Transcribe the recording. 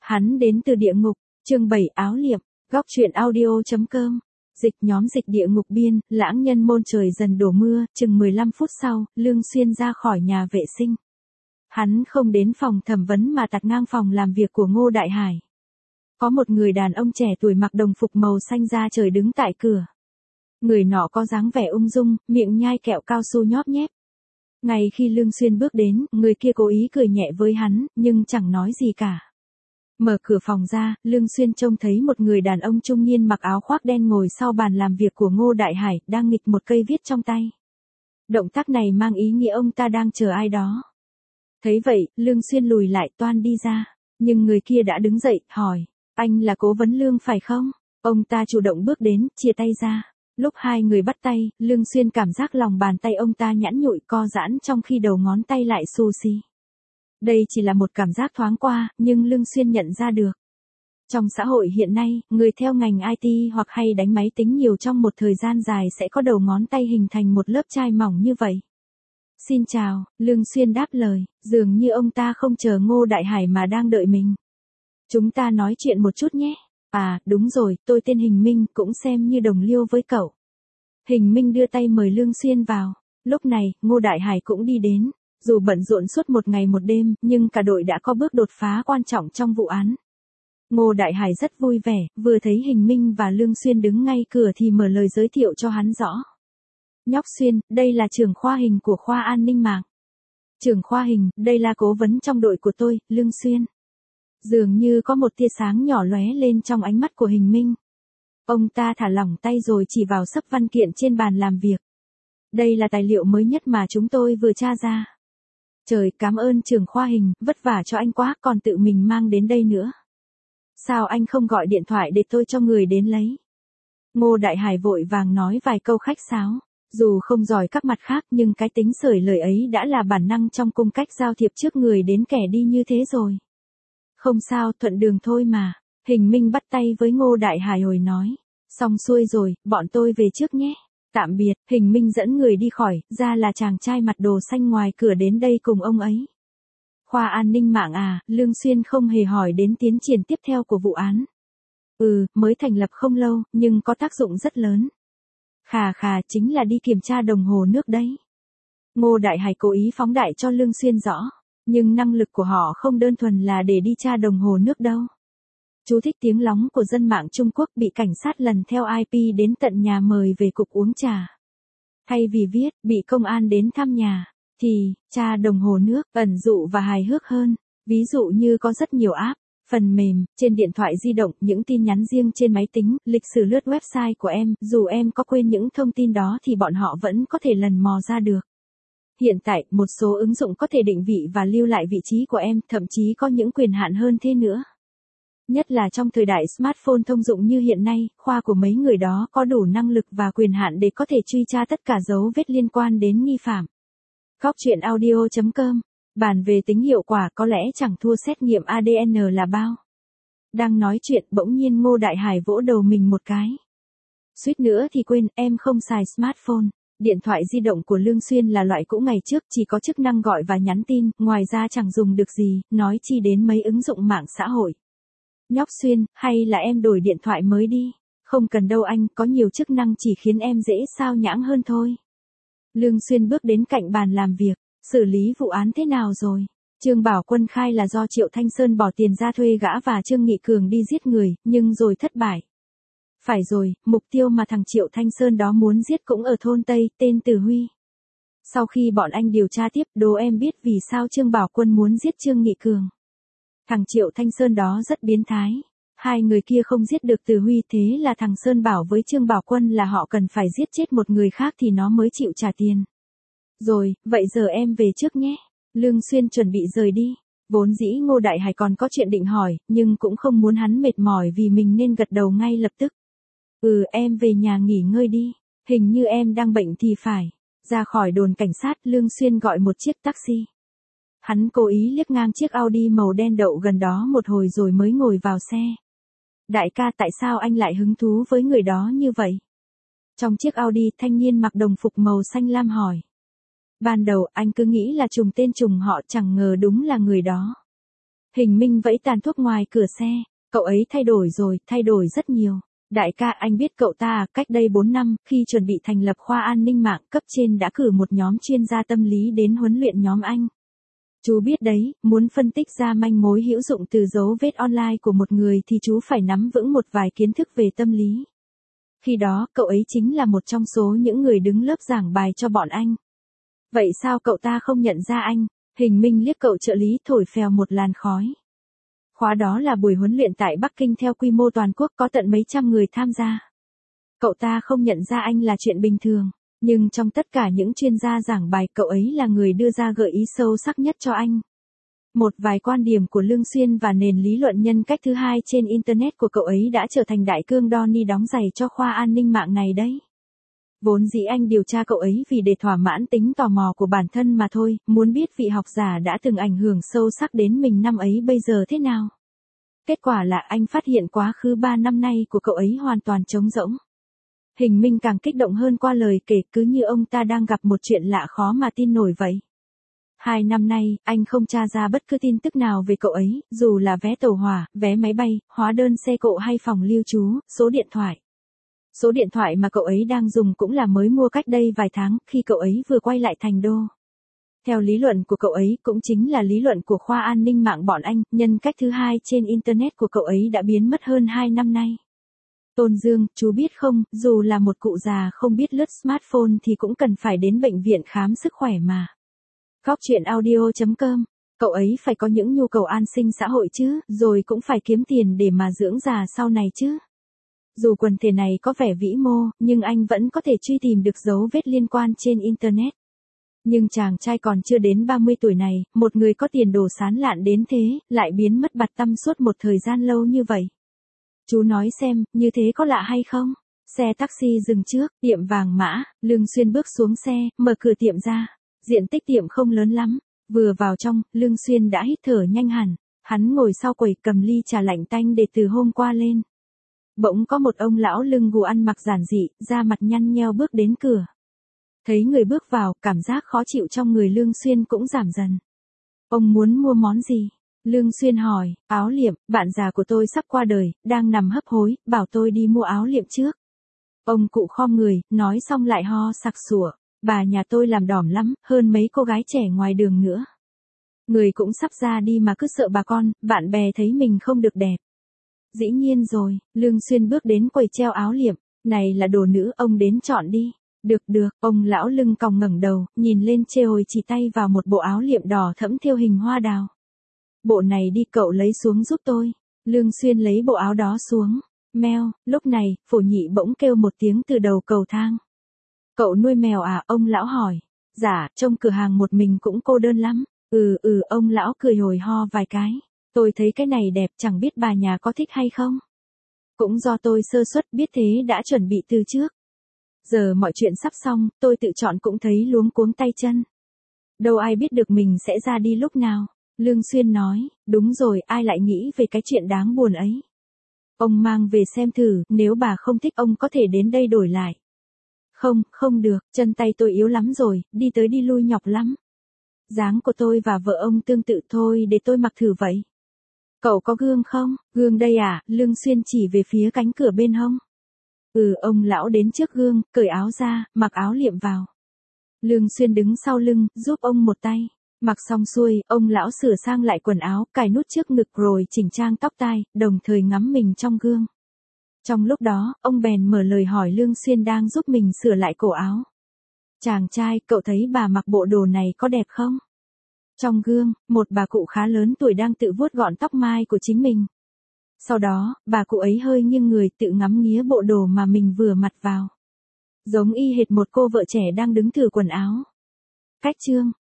Hắn đến từ địa ngục, chương 7 áo liệm, góc truyện audio.com. Dịch nhóm dịch địa ngục biên, lãng nhân môn trời dần đổ mưa, chừng 15 phút sau, Lương Xuyên ra khỏi nhà vệ sinh. Hắn không đến phòng thẩm vấn mà tạt ngang phòng làm việc của Ngô Đại Hải. Có một người đàn ông trẻ tuổi mặc đồng phục màu xanh da trời đứng tại cửa. Người nọ có dáng vẻ ung dung, miệng nhai kẹo cao su nhóp nhép. Ngay khi Lương Xuyên bước đến, người kia cố ý cười nhẹ với hắn, nhưng chẳng nói gì cả. Mở cửa phòng ra, Lương Xuyên trông thấy một người đàn ông trung niên mặc áo khoác đen ngồi sau bàn làm việc của Ngô Đại Hải, đang nghịch một cây viết trong tay. Động tác này mang ý nghĩa ông ta đang chờ ai đó. Thấy vậy, Lương Xuyên lùi lại toan đi ra. Nhưng người kia đã đứng dậy, hỏi, anh là cố vấn Lương phải không? Ông ta chủ động bước đến, chia tay ra. Lúc hai người bắt tay, Lương Xuyên cảm giác lòng bàn tay ông ta nhẵn nhụi co giãn trong khi đầu ngón tay lại xù xì. Đây chỉ là một cảm giác thoáng qua, nhưng Lương Xuyên nhận ra được. Trong xã hội hiện nay, người theo ngành IT hoặc hay đánh máy tính nhiều trong một thời gian dài sẽ có đầu ngón tay hình thành một lớp chai mỏng như vậy. Xin chào, Lương Xuyên đáp lời, dường như ông ta không chờ Ngô Đại Hải mà đang đợi mình. Chúng ta nói chuyện một chút nhé. À, đúng rồi, tôi tên Hình Minh, cũng xem như đồng liêu với cậu. Hình Minh đưa tay mời Lương Xuyên vào. Lúc này, Ngô Đại Hải cũng đi đến. Dù bận rộn suốt một ngày một đêm, nhưng cả đội đã có bước đột phá quan trọng trong vụ án. Ngô Đại Hải rất vui vẻ, vừa thấy Hình Minh và Lương Xuyên đứng ngay cửa thì mở lời giới thiệu cho hắn rõ. Nhóc Xuyên, đây là trưởng khoa hình của khoa an ninh mạng. Trưởng khoa hình, đây là cố vấn trong đội của tôi, Lương Xuyên. Dường như có một tia sáng nhỏ lóe lên trong ánh mắt của Hình Minh. Ông ta thả lỏng tay rồi chỉ vào xấp văn kiện trên bàn làm việc. Đây là tài liệu mới nhất mà chúng tôi vừa tra ra. Trời, cảm ơn trưởng khoa hình, vất vả cho anh quá, còn tự mình mang đến đây nữa. Sao anh không gọi điện thoại để tôi cho người đến lấy? Ngô Đại Hải vội vàng nói vài câu khách sáo. Dù không giỏi các mặt khác nhưng cái tính sởi lời ấy đã là bản năng trong cung cách giao thiệp trước người đến kẻ đi như thế rồi. Không sao, thuận đường thôi mà. Hình Minh bắt tay với Ngô Đại Hải rồi nói. Xong xuôi rồi, bọn tôi về trước nhé. Tạm biệt, Hình Minh dẫn người đi khỏi, ra là chàng trai mặt đồ xanh ngoài cửa đến đây cùng ông ấy. Khoa an ninh mạng à, Lương Xuyên không hề hỏi đến tiến triển tiếp theo của vụ án. Mới thành lập không lâu, nhưng có tác dụng rất lớn. Khà, chính là đi kiểm tra đồng hồ nước đấy. Ngô Đại Hải cố ý phóng đại cho Lương Xuyên rõ. Nhưng năng lực của họ không đơn thuần là để đi tra đồng hồ nước đâu. Chú thích tiếng lóng của dân mạng Trung Quốc bị cảnh sát lần theo IP đến tận nhà mời về cục uống trà. Thay vì viết, bị công an đến thăm nhà, thì, tra đồng hồ nước, ẩn dụ và hài hước hơn. Ví dụ như có rất nhiều app, phần mềm, trên điện thoại di động, những tin nhắn riêng trên máy tính, lịch sử lướt website của em, dù em có quên những thông tin đó thì bọn họ vẫn có thể lần mò ra được. Hiện tại, một số ứng dụng có thể định vị và lưu lại vị trí của em, thậm chí có những quyền hạn hơn thế nữa. Nhất là trong thời đại smartphone thông dụng như hiện nay, khoa của mấy người đó có đủ năng lực và quyền hạn để có thể truy tra tất cả dấu vết liên quan đến nghi phạm. Góc truyện audio.com. Bàn về tính hiệu quả có lẽ chẳng thua xét nghiệm ADN là bao. Đang nói chuyện bỗng nhiên Ngô Đại Hải vỗ đầu mình một cái. Suýt nữa thì quên, em không xài smartphone. Điện thoại di động của Lương Xuyên là loại cũ ngày trước, chỉ có chức năng gọi và nhắn tin, ngoài ra chẳng dùng được gì, nói chi đến mấy ứng dụng mạng xã hội. Nhóc Xuyên, hay là em đổi điện thoại mới đi? Không cần đâu anh, có nhiều chức năng chỉ khiến em dễ sao nhãng hơn thôi. Lương Xuyên bước đến cạnh bàn làm việc, xử lý vụ án thế nào rồi? Trương Bảo Quân khai là do Triệu Thanh Sơn bỏ tiền ra thuê gã và Trương Nghị Cường đi giết người, nhưng rồi thất bại. Phải rồi, mục tiêu mà thằng Triệu Thanh Sơn đó muốn giết cũng ở thôn Tây, tên Từ Huy. Sau khi bọn anh điều tra tiếp, đố em biết vì sao Trương Bảo Quân muốn giết Trương Nghị Cường. Thằng Triệu Thanh Sơn đó rất biến thái. Hai người kia không giết được Từ Huy, thế là thằng Sơn bảo với Trương Bảo Quân là họ cần phải giết chết một người khác thì nó mới chịu trả tiền. Rồi, vậy giờ em về trước nhé. Lương Xuyên chuẩn bị rời đi. Vốn dĩ Ngô Đại Hải còn có chuyện định hỏi, nhưng cũng không muốn hắn mệt mỏi vì mình nên gật đầu ngay lập tức. Em về nhà nghỉ ngơi đi. Hình như em đang bệnh thì phải. Ra khỏi đồn cảnh sát, Lương Xuyên gọi một chiếc taxi. Hắn cố ý liếc ngang chiếc Audi màu đen đậu gần đó một hồi rồi mới ngồi vào xe. Đại ca, tại sao anh lại hứng thú với người đó như vậy? Trong chiếc Audi, thanh niên mặc đồng phục màu xanh lam hỏi. Ban đầu anh cứ nghĩ là trùng tên trùng họ, chẳng ngờ đúng là người đó. Hình Minh vẫy tàn thuốc ngoài cửa xe, cậu ấy thay đổi rồi, thay đổi rất nhiều. Đại ca, anh biết cậu ta à, cách đây 4 năm, khi chuẩn bị thành lập khoa an ninh mạng, cấp trên đã cử một nhóm chuyên gia tâm lý đến huấn luyện nhóm anh. Chú biết đấy, muốn phân tích ra manh mối hữu dụng từ dấu vết online của một người thì chú phải nắm vững một vài kiến thức về tâm lý. Khi đó, cậu ấy chính là một trong số những người đứng lớp giảng bài cho bọn anh. Vậy sao cậu ta không nhận ra anh? Hình Minh liếc cậu trợ lý thổi phèo một làn khói. Khóa đó là buổi huấn luyện tại Bắc Kinh theo quy mô toàn quốc, có tận mấy trăm người tham gia. Cậu ta không nhận ra anh là chuyện bình thường, nhưng trong tất cả những chuyên gia giảng bài, cậu ấy là người đưa ra gợi ý sâu sắc nhất cho anh. Một vài quan điểm của Lương Xuyên và nền lý luận nhân cách thứ hai trên Internet của cậu ấy đã trở thành đại cương đo ni đóng giày cho khoa an ninh mạng này đấy. Vốn dĩ anh điều tra cậu ấy vì để thỏa mãn tính tò mò của bản thân mà thôi, muốn biết vị học giả đã từng ảnh hưởng sâu sắc đến mình năm ấy bây giờ thế nào. Kết quả là anh phát hiện quá khứ 3 năm nay của cậu ấy hoàn toàn trống rỗng. Hình Minh càng kích động hơn qua lời kể, cứ như ông ta đang gặp một chuyện lạ khó mà tin nổi vậy. 2 năm nay, anh không tra ra bất cứ tin tức nào về cậu ấy, dù là vé tàu hỏa, vé máy bay, hóa đơn xe cộ hay phòng lưu trú, số điện thoại. Số điện thoại mà cậu ấy đang dùng cũng là mới mua cách đây vài tháng, khi cậu ấy vừa quay lại thành đô. Theo lý luận của cậu ấy, cũng chính là lý luận của khoa an ninh mạng bọn anh, nhân cách thứ hai trên Internet của cậu ấy đã biến mất hơn 2 năm nay. Tôn Dương, chú biết không, dù là một cụ già không biết lướt smartphone thì cũng cần phải đến bệnh viện khám sức khỏe mà. Góc truyện audio.com, cậu ấy phải có những nhu cầu an sinh xã hội chứ, rồi cũng phải kiếm tiền để mà dưỡng già sau này chứ. Dù quần thể này có vẻ vĩ mô, nhưng anh vẫn có thể truy tìm được dấu vết liên quan trên Internet. Nhưng chàng trai còn chưa đến 30 tuổi này, một người có tiền đồ sán lạn đến thế, lại biến mất bặt tăm suốt một thời gian lâu như vậy. Chú nói xem, như thế có lạ hay không? Xe taxi dừng trước, tiệm vàng mã, Lương Xuyên bước xuống xe, mở cửa tiệm ra. Diện tích tiệm không lớn lắm. Vừa vào trong, Lương Xuyên đã hít thở nhanh hẳn. Hắn ngồi sau quầy cầm ly trà lạnh tanh để từ hôm qua lên. Bỗng có một ông lão lưng gù ăn mặc giản dị, da mặt nhăn nheo bước đến cửa. Thấy người bước vào, cảm giác khó chịu trong người Lương Xuyên cũng giảm dần. Ông muốn mua món gì? Lương Xuyên hỏi, áo liệm, bạn già của tôi sắp qua đời, đang nằm hấp hối, bảo tôi đi mua áo liệm trước. Ông cụ khom người, nói xong lại ho sặc sủa, bà nhà tôi làm đỏm lắm, hơn mấy cô gái trẻ ngoài đường nữa. Người cũng sắp ra đi mà cứ sợ bà con, bạn bè thấy mình không được đẹp. Dĩ nhiên rồi, Lương Xuyên bước đến quầy treo áo liệm, này là đồ nữ, ông đến chọn đi. Được được, ông lão lưng còng ngẩng đầu, nhìn lên chê hồi chỉ tay vào một bộ áo liệm đỏ thẫm thêu hình hoa đào. Bộ này đi, cậu lấy xuống giúp tôi. Lương Xuyên lấy bộ áo đó xuống. Meo, lúc này, Phổ Nhị bỗng kêu một tiếng từ đầu cầu thang. Cậu nuôi mèo à, ông lão hỏi. Dạ, trong cửa hàng một mình cũng cô đơn lắm. Ông lão cười hồi ho vài cái. Tôi thấy cái này đẹp, chẳng biết bà nhà có thích hay không. Cũng do tôi sơ suất, biết thế đã chuẩn bị từ trước. Giờ mọi chuyện sắp xong, tôi tự chọn cũng thấy luống cuống tay chân. Đâu ai biết được mình sẽ ra đi lúc nào. Lương Xuyên nói, đúng rồi, ai lại nghĩ về cái chuyện đáng buồn ấy. Ông mang về xem thử, nếu bà không thích ông có thể đến đây đổi lại. Không được, chân tay tôi yếu lắm rồi, đi tới đi lui nhọc lắm. Dáng của tôi và vợ ông tương tự thôi, để tôi mặc thử vậy. Cậu có gương không? Gương đây à? Lương Xuyên chỉ về phía cánh cửa bên hông. Ông lão đến trước gương, cởi áo ra, mặc áo liệm vào. Lương Xuyên đứng sau lưng, giúp ông một tay. Mặc xong xuôi, ông lão sửa sang lại quần áo, cài nút trước ngực rồi chỉnh trang tóc tai, đồng thời ngắm mình trong gương. Trong lúc đó, ông bèn mở lời hỏi Lương Xuyên đang giúp mình sửa lại cổ áo. Chàng trai, cậu thấy bà mặc bộ đồ này có đẹp không? Trong gương, một bà cụ khá lớn tuổi đang tự vuốt gọn tóc mai của chính mình. Sau đó, bà cụ ấy hơi nghiêng người tự ngắm nghía bộ đồ mà mình vừa mặc vào. Giống y hệt một cô vợ trẻ đang đứng thử quần áo. Cách chương